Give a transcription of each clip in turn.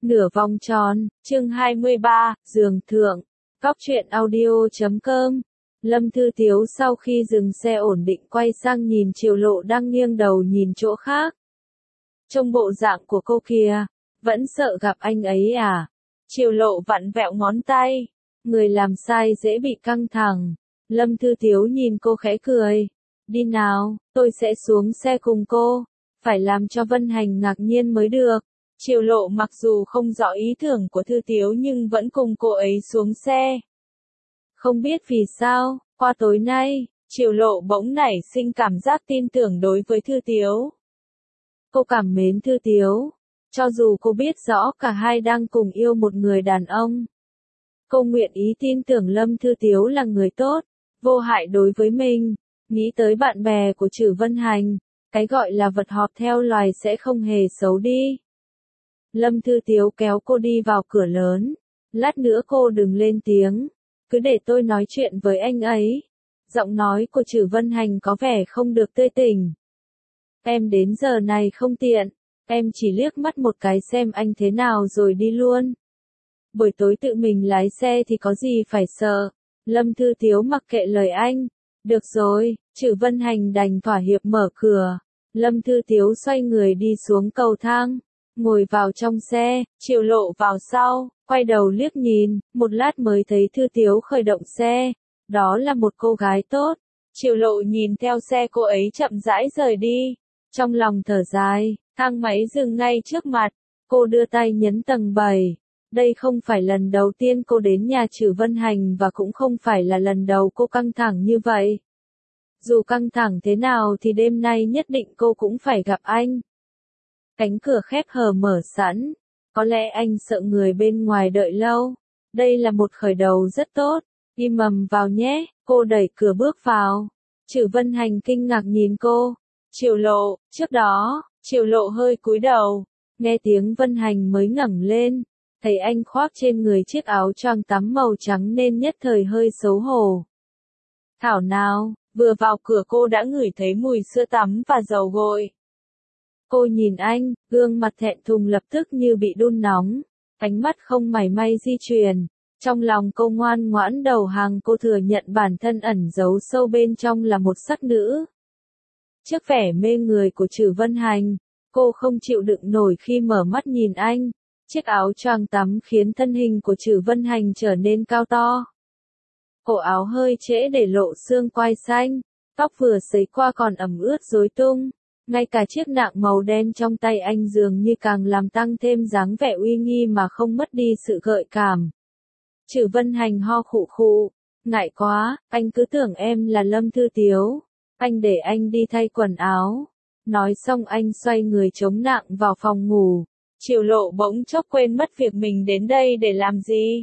Nửa vòng tròn, chương 23, giường thượng, Cóc truyện audio.com. Lâm Thư Tiếu sau khi dừng xe ổn định quay sang nhìn Triều Lộ đang nghiêng đầu nhìn chỗ khác. Trông bộ dạng của cô kìa, vẫn sợ gặp anh ấy à? Triều Lộ vặn vẹo ngón tay, người làm sai dễ bị căng thẳng. Lâm Thư Tiếu nhìn cô khẽ cười. Đi nào, tôi sẽ xuống xe cùng cô. Phải làm cho Vân Hành ngạc nhiên mới được. Triều Lộ mặc dù không rõ ý tưởng của Thư Tiếu nhưng vẫn cùng cô ấy xuống xe. Không biết vì sao, qua tối nay, Triều Lộ bỗng nảy sinh cảm giác tin tưởng đối với Thư Tiếu. Cô cảm mến Thư Tiếu, cho dù cô biết rõ cả hai đang cùng yêu một người đàn ông. Cô nguyện ý tin tưởng Lâm Thư Tiếu là người tốt, vô hại đối với mình. Nghĩ tới bạn bè của Trử Vân Hành, cái gọi là vật họp theo loài sẽ không hề xấu đi. Lâm Thư Tiếu kéo cô đi vào cửa lớn. Lát nữa cô đừng lên tiếng, cứ để tôi nói chuyện với anh ấy. Giọng nói của Trử Vân Hành có vẻ không được tươi tỉnh. Em đến giờ này không tiện, em chỉ liếc mắt một cái xem anh thế nào rồi đi luôn. Buổi tối tự mình lái xe thì có gì phải sợ. Lâm Thư Tiếu mặc kệ lời anh. Được rồi, Trử Vân Hành đành thỏa hiệp mở cửa. Lâm Thư Tiếu xoay người đi xuống cầu thang, ngồi vào trong xe, Triều Lộ vào sau, quay đầu liếc nhìn, một lát mới thấy Thư Tiếu khởi động xe. Đó là một cô gái tốt. Triều Lộ nhìn theo xe cô ấy chậm rãi rời đi, trong lòng thở dài. Thang máy dừng ngay trước mặt, cô đưa tay nhấn tầng 7. Đây không phải lần đầu tiên cô đến nhà Trử Vân Hành và cũng không phải là lần đầu cô căng thẳng như vậy. Dù căng thẳng thế nào thì đêm nay nhất định cô cũng phải gặp anh. Cánh cửa khép hờ mở sẵn, có lẽ anh sợ người bên ngoài đợi lâu. Đây là một khởi đầu rất tốt, im ầm vào nhé, cô đẩy cửa bước vào. Trử Vân Hành kinh ngạc nhìn cô. Triều Lộ, trước đó, Triều Lộ hơi cúi đầu, nghe tiếng Vân Hành mới ngẩng lên. Thấy anh khoác trên người chiếc áo choàng tắm màu trắng nên nhất thời hơi xấu hổ. Thảo nào, vừa vào cửa cô đã ngửi thấy mùi sữa tắm và dầu gội. Cô nhìn anh, gương mặt thẹn thùng lập tức như bị đun nóng, ánh mắt không mảy may di chuyển. Trong lòng cô ngoan ngoãn đầu hàng, cô thừa nhận bản thân ẩn giấu sâu bên trong là một sắc nữ. Trước vẻ mê người của Trử Vân Hành, cô không chịu đựng nổi khi mở mắt nhìn anh. Chiếc áo choàng tắm khiến thân hình của Trử Vân Hành trở nên cao to. Cổ áo hơi trễ để lộ xương quai xanh, tóc vừa sấy qua còn ẩm ướt rối tung. Ngay cả chiếc nạng màu đen trong tay anh dường như càng làm tăng thêm dáng vẻ uy nghi mà không mất đi sự gợi cảm. Trử Vân Hành ho khụ khụ, ngại quá, anh cứ tưởng em là Lâm Thư Tiếu. Anh để anh đi thay quần áo. Nói xong anh xoay người chống nạng vào phòng ngủ. Triều Lộ bỗng chốc quên mất việc mình đến đây để làm gì.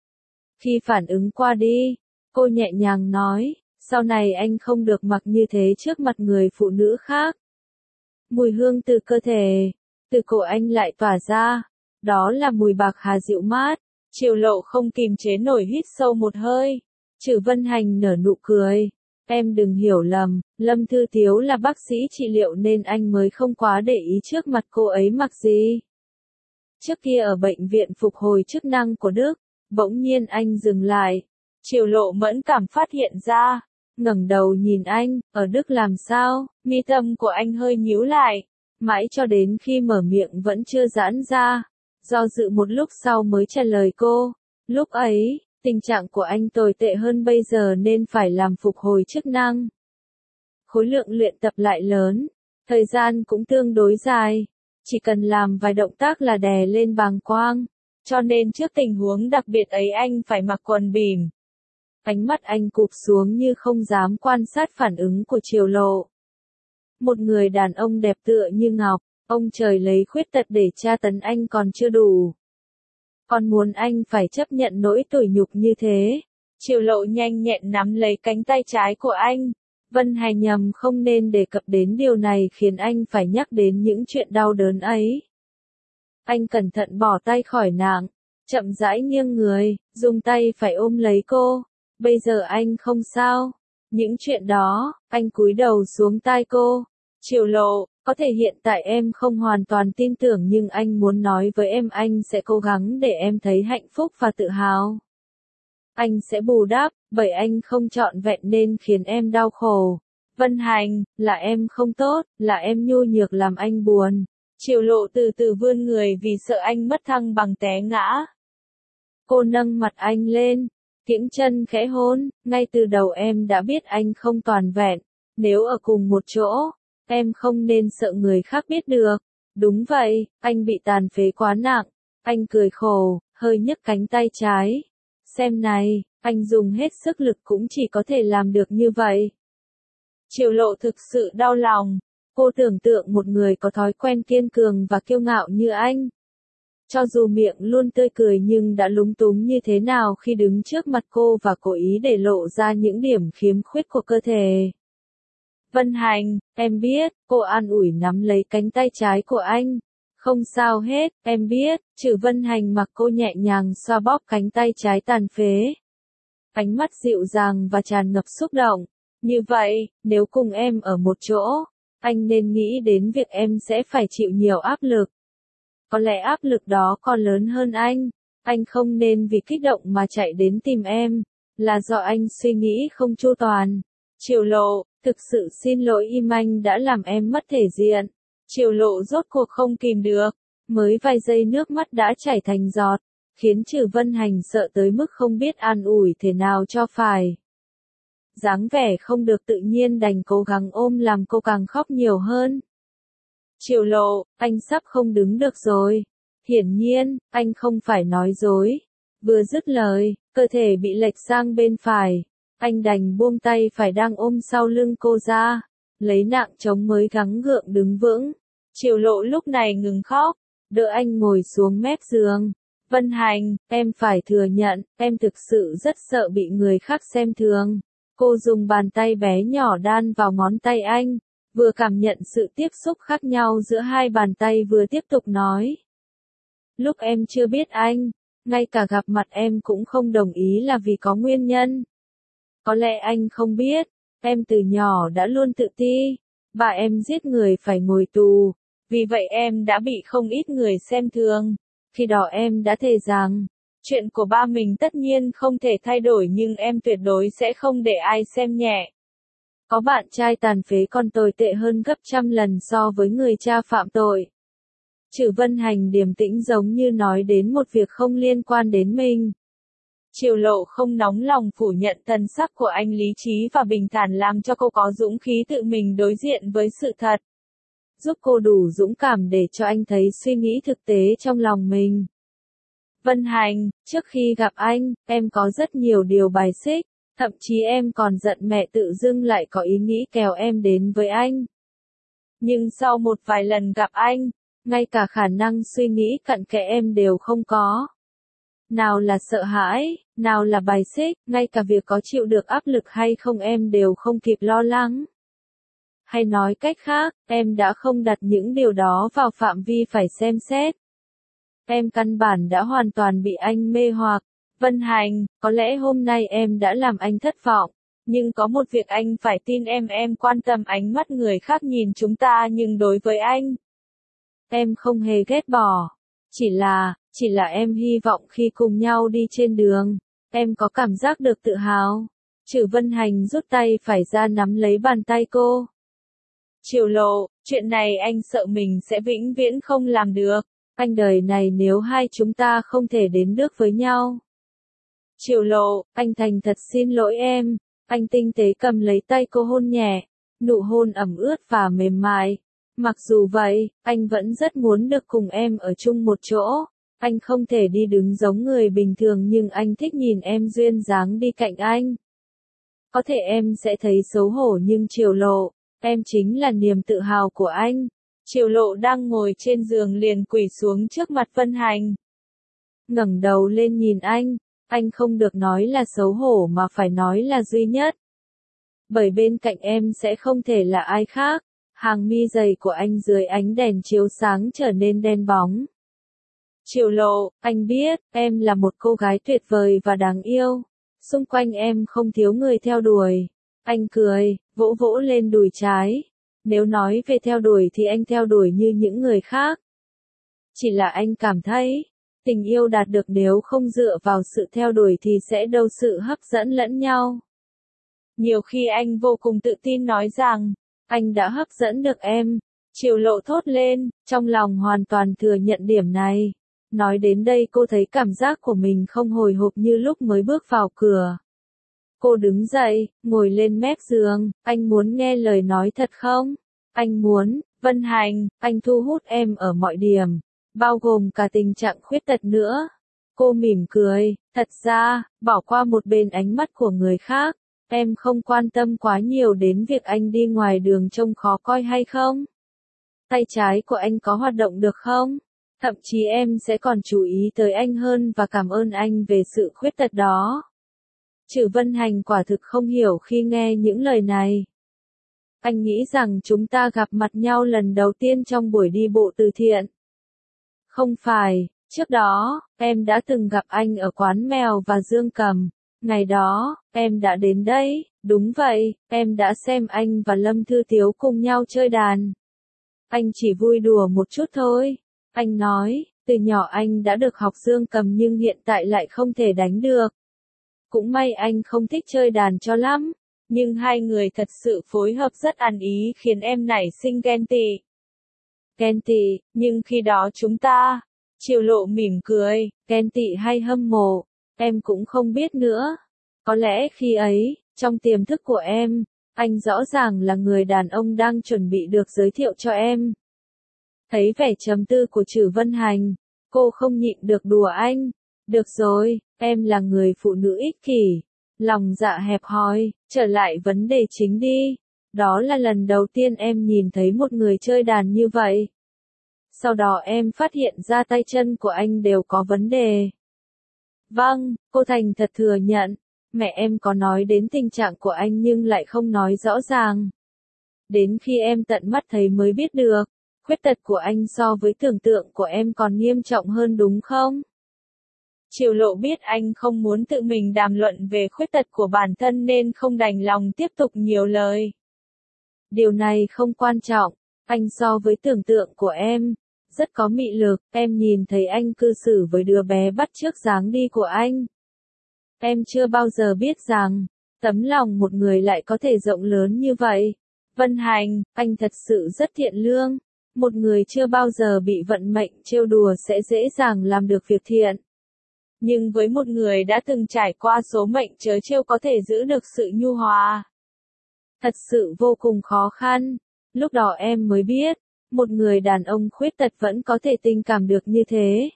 Khi phản ứng qua đi, cô nhẹ nhàng nói, sau này anh không được mặc như thế trước mặt người phụ nữ khác. Mùi hương từ cơ thể, từ cổ anh lại tỏa ra, đó là mùi bạc hà dịu mát. Triều Lộ không kìm chế nổi hít sâu một hơi. Trử Vân Hành nở nụ cười. Em đừng hiểu lầm, Lâm Thư Tiếu là bác sĩ trị liệu nên anh mới không quá để ý trước mặt cô ấy mặc gì. Trước kia ở bệnh viện phục hồi chức năng của Đức, bỗng nhiên anh dừng lại. Triều Lộ mẫn cảm phát hiện ra, ngẩng đầu nhìn anh, ở Đức làm sao? Mi tâm của anh hơi nhíu lại, mãi cho đến khi mở miệng vẫn chưa giãn ra. Do dự một lúc sau mới trả lời cô. Lúc ấy, tình trạng của anh tồi tệ hơn bây giờ nên phải làm phục hồi chức năng. Khối lượng luyện tập lại lớn, thời gian cũng tương đối dài. Chỉ cần làm vài động tác là đè lên bàng quang, cho nên trước tình huống đặc biệt ấy anh phải mặc quần bỉm. Ánh mắt anh cụp xuống như không dám quan sát phản ứng của Triều Lộ. Một người đàn ông đẹp tựa như ngọc, ông trời lấy khuyết tật để tra tấn anh còn chưa đủ. Còn muốn anh phải chấp nhận nỗi tủi nhục như thế. Triều Lộ nhanh nhẹn nắm lấy cánh tay trái của anh. Vân Hành nhầm không nên đề cập đến điều này khiến anh phải nhắc đến những chuyện đau đớn ấy. Anh cẩn thận bỏ tay khỏi nạng, chậm rãi nghiêng người, dùng tay phải ôm lấy cô. Bây giờ anh không sao. Những chuyện đó, anh cúi đầu xuống tai cô. Triều Lộ, Có thể hiện tại em không hoàn toàn tin tưởng nhưng anh muốn nói với em anh sẽ cố gắng để em thấy hạnh phúc và tự hào. Anh sẽ bù đắp, bởi anh không trọn vẹn nên khiến em đau khổ. Vân Hành, là em không tốt, là em nhu nhược làm anh buồn. Triệu Lộ từ từ vươn người vì sợ anh mất thăng bằng té ngã. Cô nâng mặt anh lên, kiễng chân khẽ hôn, ngay từ đầu em đã biết anh không toàn vẹn. Nếu ở cùng một chỗ, em không nên sợ người khác biết được. Đúng vậy, anh bị tàn phế quá nặng. Anh cười khổ, hơi nhấc cánh tay trái. Xem này, anh dùng hết sức lực cũng chỉ có thể làm được như vậy. Triệu Lộ thực sự đau lòng. Cô tưởng tượng một người có thói quen kiên cường và kiêu ngạo như anh. Cho dù miệng luôn tươi cười nhưng đã lúng túng như thế nào khi đứng trước mặt cô và cố ý để lộ ra những điểm khiếm khuyết của cơ thể. Vân Hành, em biết, cô an ủi nắm lấy cánh tay trái của anh. Không sao hết, em biết, Trử Vân Hành mặc cô nhẹ nhàng xoa bóp cánh tay trái tàn phế. Ánh mắt dịu dàng và tràn ngập xúc động. Như vậy, nếu cùng em ở một chỗ, anh nên nghĩ đến việc em sẽ phải chịu nhiều áp lực. Có lẽ áp lực đó còn lớn hơn anh không nên vì kích động mà chạy đến tìm em, là do anh suy nghĩ không chu toàn. Triệu Lộ, thực sự xin lỗi Im Anh đã làm em mất thể diện. Triệu Lộ rốt cuộc không kìm được, mới vài giây nước mắt đã chảy thành giọt, khiến Trử Vân Hành sợ tới mức không biết an ủi thế nào cho phải. Dáng vẻ không được tự nhiên đành cố gắng ôm làm cô càng khóc nhiều hơn. Triệu Lộ, anh sắp không đứng được rồi. Hiển nhiên, anh không phải nói dối. Vừa dứt lời, cơ thể bị lệch sang bên phải. Anh đành buông tay phải đang ôm sau lưng cô ra. Lấy nạng chống mới gắng gượng đứng vững. Triệu Lộ lúc này ngừng khóc. Đỡ anh ngồi xuống mép giường. Vân Hành, em phải thừa nhận, em thực sự rất sợ bị người khác xem thường. Cô dùng bàn tay bé nhỏ đan vào ngón tay anh. Vừa cảm nhận sự tiếp xúc khác nhau giữa hai bàn tay vừa tiếp tục nói. Lúc em chưa biết anh, ngay cả gặp mặt em cũng không đồng ý là vì có nguyên nhân. Có lẽ anh không biết, em từ nhỏ đã luôn tự ti. Ba em giết người phải ngồi tù, vì vậy em đã bị không ít người xem thường. Khi đó em đã thề rằng, chuyện của ba mình tất nhiên không thể thay đổi nhưng em tuyệt đối sẽ không để ai xem nhẹ. Có bạn trai tàn phế còn tồi tệ hơn gấp trăm lần so với người cha phạm tội. Trử Vân Hành điềm tĩnh giống như nói đến một việc không liên quan đến mình. Triệu Lộ không nóng lòng phủ nhận thần sắc của anh lý trí và bình thản làm cho cô có dũng khí tự mình đối diện với sự thật. Giúp cô đủ dũng cảm để cho anh thấy suy nghĩ thực tế trong lòng mình. Vân Hành, trước khi gặp anh, em có rất nhiều điều bài xích. Thậm chí em còn giận mẹ tự dưng lại có ý nghĩ kéo em đến với anh. Nhưng sau một vài lần gặp anh, ngay cả khả năng suy nghĩ cặn kẽ em đều không có. Nào là sợ hãi, nào là bài xích, ngay cả việc có chịu được áp lực hay không em đều không kịp lo lắng. Hay nói cách khác, em đã không đặt những điều đó vào phạm vi phải xem xét. Em căn bản đã hoàn toàn bị anh mê hoặc. Vân Hành, có lẽ hôm nay em đã làm anh thất vọng, nhưng có một việc anh phải tin em quan tâm ánh mắt người khác nhìn chúng ta nhưng đối với anh. Em không hề ghét bỏ, chỉ là em hy vọng khi cùng nhau đi trên đường, em có cảm giác được tự hào. Trử Vân Hành rút tay phải ra nắm lấy bàn tay cô. Triệu Lộ, chuyện này anh sợ mình sẽ vĩnh viễn không làm được, anh đời này nếu hai chúng ta không thể đến được với nhau. Triệu Lộ, anh thành thật xin lỗi em. Anh tinh tế cầm lấy tay cô hôn nhẹ, nụ hôn ẩm ướt và mềm mại. Mặc dù vậy, anh vẫn rất muốn được cùng em ở chung một chỗ. Anh không thể đi đứng giống người bình thường nhưng anh thích nhìn em duyên dáng đi cạnh anh. Có thể em sẽ thấy xấu hổ nhưng Triệu Lộ, em chính là niềm tự hào của anh. Triệu Lộ đang ngồi trên giường liền quỳ xuống trước mặt Vân Hành. Ngẩng đầu lên nhìn anh không được nói là xấu hổ mà phải nói là duy nhất. Bởi bên cạnh em sẽ không thể là ai khác. Hàng mi dày của anh dưới ánh đèn chiếu sáng trở nên đen bóng. Triệu Lộ, anh biết, em là một cô gái tuyệt vời và đáng yêu. Xung quanh em không thiếu người theo đuổi. Anh cười, vỗ vỗ lên đùi trái. Nếu nói về theo đuổi thì anh theo đuổi như những người khác. Chỉ là anh cảm thấy, tình yêu đạt được nếu không dựa vào sự theo đuổi thì sẽ đâu sự hấp dẫn lẫn nhau. Nhiều khi anh vô cùng tự tin nói rằng, anh đã hấp dẫn được em. Triệu Lộ thốt lên, trong lòng hoàn toàn thừa nhận điểm này. Nói đến đây cô thấy cảm giác của mình không hồi hộp như lúc mới bước vào cửa. Cô đứng dậy, ngồi lên mép giường, anh muốn nghe lời nói thật không? Anh muốn, Vân Hành, anh thu hút em ở mọi điểm, bao gồm cả tình trạng khuyết tật nữa. Cô mỉm cười, thật ra, bỏ qua một bên ánh mắt của người khác, em không quan tâm quá nhiều đến việc anh đi ngoài đường trông khó coi hay không? Tay trái của anh có hoạt động được không? Thậm chí em sẽ còn chú ý tới anh hơn và cảm ơn anh về sự khuyết tật đó. Trử Vân Hành quả thực không hiểu khi nghe những lời này. Anh nghĩ rằng chúng ta gặp mặt nhau lần đầu tiên trong buổi đi bộ từ thiện. Không phải, trước đó, em đã từng gặp anh ở quán mèo và dương cầm. Ngày đó, em đã đến đấy, đúng vậy, em đã xem anh và Lâm Thư Tiếu cùng nhau chơi đàn. Anh chỉ vui đùa một chút thôi. Anh nói, từ nhỏ anh đã được học dương cầm nhưng hiện tại lại không thể đánh được. Cũng may anh không thích chơi đàn cho lắm, nhưng hai người thật sự phối hợp rất ăn ý khiến em nảy sinh ghen tị. Ghen tị, nhưng khi đó chúng ta, Triệu Lộ mỉm cười, ghen tị hay hâm mộ, em cũng không biết nữa. Có lẽ khi ấy, trong tiềm thức của em, anh rõ ràng là người đàn ông đang chuẩn bị được giới thiệu cho em. Thấy vẻ trầm tư của Trử Vân Hành, cô không nhịn được đùa anh. Được rồi, em là người phụ nữ ích kỷ, lòng dạ hẹp hòi, trở lại vấn đề chính đi. Đó là lần đầu tiên em nhìn thấy một người chơi đàn như vậy. Sau đó em phát hiện ra tay chân của anh đều có vấn đề. Vâng, cô thành thật thừa nhận, mẹ em có nói đến tình trạng của anh nhưng lại không nói rõ ràng. Đến khi em tận mắt thấy mới biết được, khuyết tật của anh so với tưởng tượng của em còn nghiêm trọng hơn đúng không? Triệu Lộ biết anh không muốn tự mình đàm luận về khuyết tật của bản thân nên không đành lòng tiếp tục nhiều lời. Điều này không quan trọng, anh so với tưởng tượng của em, rất có mị lực, em nhìn thấy anh cư xử với đứa bé bắt chước dáng đi của anh. Em chưa bao giờ biết rằng, tấm lòng một người lại có thể rộng lớn như vậy. Vân Hành, anh thật sự rất thiện lương. Một người chưa bao giờ bị vận mệnh trêu đùa sẽ dễ dàng làm được việc thiện. Nhưng với một người đã từng trải qua số mệnh trớ trêu có thể giữ được sự nhu hòa, thật sự vô cùng khó khăn. Lúc đó em mới biết, một người đàn ông khuyết tật vẫn có thể tình cảm được như thế.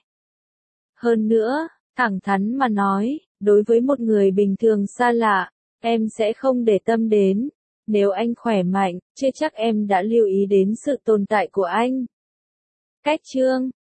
Hơn nữa, thẳng thắn mà nói, đối với một người bình thường xa lạ, em sẽ không để tâm đến. Nếu anh khỏe mạnh, chưa chắc em đã lưu ý đến sự tồn tại của anh. Cách chương